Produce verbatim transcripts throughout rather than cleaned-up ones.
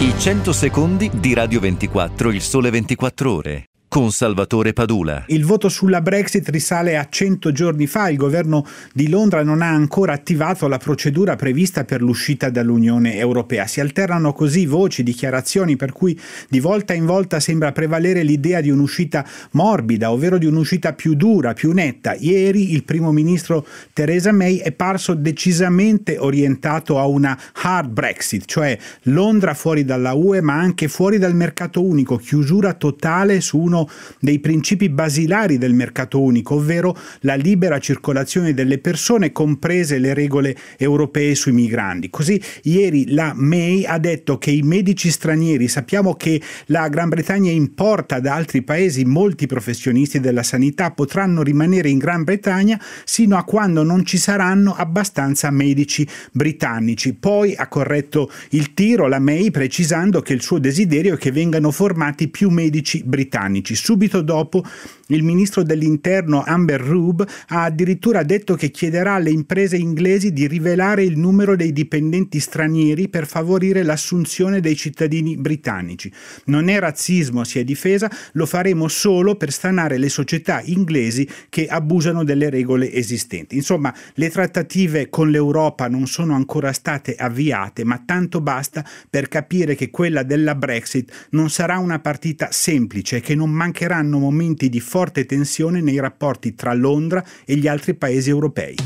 I cento secondi di Radio ventiquattro, il sole ventiquattro ore, con Salvatore Padula. Il voto sulla Brexit risale a cento giorni fa. Il governo di Londra non ha ancora attivato la procedura prevista per l'uscita dall'Unione Europea. Si alternano così voci, dichiarazioni per cui di volta in volta sembra prevalere l'idea di un'uscita morbida, ovvero di un'uscita più dura, più netta. Ieri il primo ministro Theresa May è parso decisamente orientato a una hard Brexit, cioè Londra fuori dalla U E ma anche fuori dal mercato unico, chiusura totale su uno dei principi basilari del mercato unico, ovvero la libera circolazione delle persone, comprese le regole europee sui migranti. Così ieri la May ha detto che i medici stranieri, sappiamo che la Gran Bretagna importa da altri paesi molti professionisti della sanità, potranno rimanere in Gran Bretagna sino a quando non ci saranno abbastanza medici britannici. Poi ha corretto il tiro la May precisando che il suo desiderio è che vengano formati più medici britannici. Subito dopo il ministro dell'interno Amber Rudd ha addirittura detto che chiederà alle imprese inglesi di rivelare il numero dei dipendenti stranieri per favorire l'assunzione dei cittadini britannici. Non è razzismo, si è difesa, lo faremo solo per stanare le società inglesi che abusano delle regole esistenti. Insomma, le trattative con l'Europa non sono ancora state avviate, ma tanto basta per capire che quella della Brexit non sarà una partita semplice, che non mancheranno momenti di forte tensione nei rapporti tra Londra e gli altri paesi europei.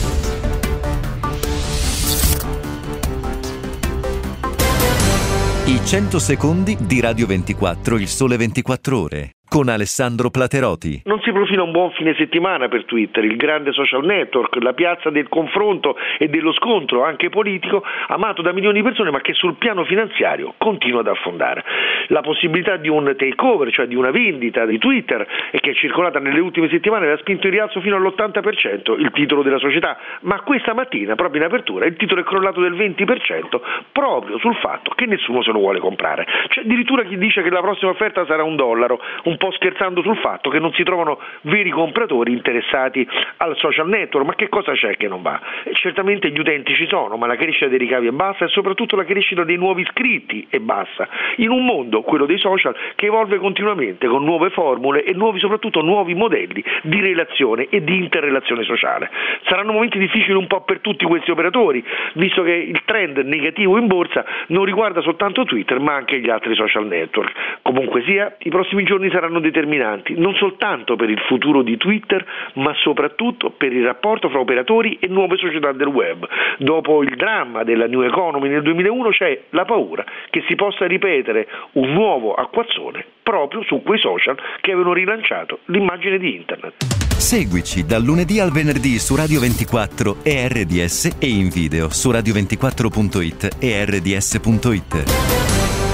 I cento secondi di Radio ventiquattro, il sole ventiquattro ore, con Alessandro Plateroti. Non si profila un buon fine settimana per Twitter, il grande social network, la piazza del confronto e dello scontro anche politico, amato da milioni di persone ma che sul piano finanziario continua ad affondare. La possibilità di un takeover, cioè di una vendita di Twitter, e che è circolata nelle ultime settimane, ha spinto in rialzo fino all'ottanta per cento il titolo della società, ma questa mattina, proprio in apertura, il titolo è crollato del venti per cento proprio sul fatto che nessuno se lo vuole comprare. C'è addirittura chi dice che la prossima offerta sarà un dollaro, un po' scherzando sul fatto che non si trovano veri compratori interessati al social network. Ma che cosa c'è che non va? Certamente gli utenti ci sono, ma la crescita dei ricavi è bassa e soprattutto la crescita dei nuovi iscritti è bassa, in un mondo, quello dei social, che evolve continuamente con nuove formule e nuovi, soprattutto nuovi modelli di relazione e di interrelazione sociale. Saranno momenti difficili un po' per tutti questi operatori, visto che il trend negativo in borsa non riguarda soltanto Twitter ma anche gli altri social network. Comunque sia, i prossimi giorni saranno determinanti, non soltanto per il futuro di Twitter, ma soprattutto per il rapporto fra operatori e nuove società del web. Dopo il dramma della New Economy nel duemilauno c'è la paura che si possa ripetere un nuovo acquazzone proprio su quei social che avevano rilanciato l'immagine di Internet. Seguici dal lunedì al venerdì su Radio ventiquattro e R D S e in video su radio ventiquattro punto it e R D S punto it.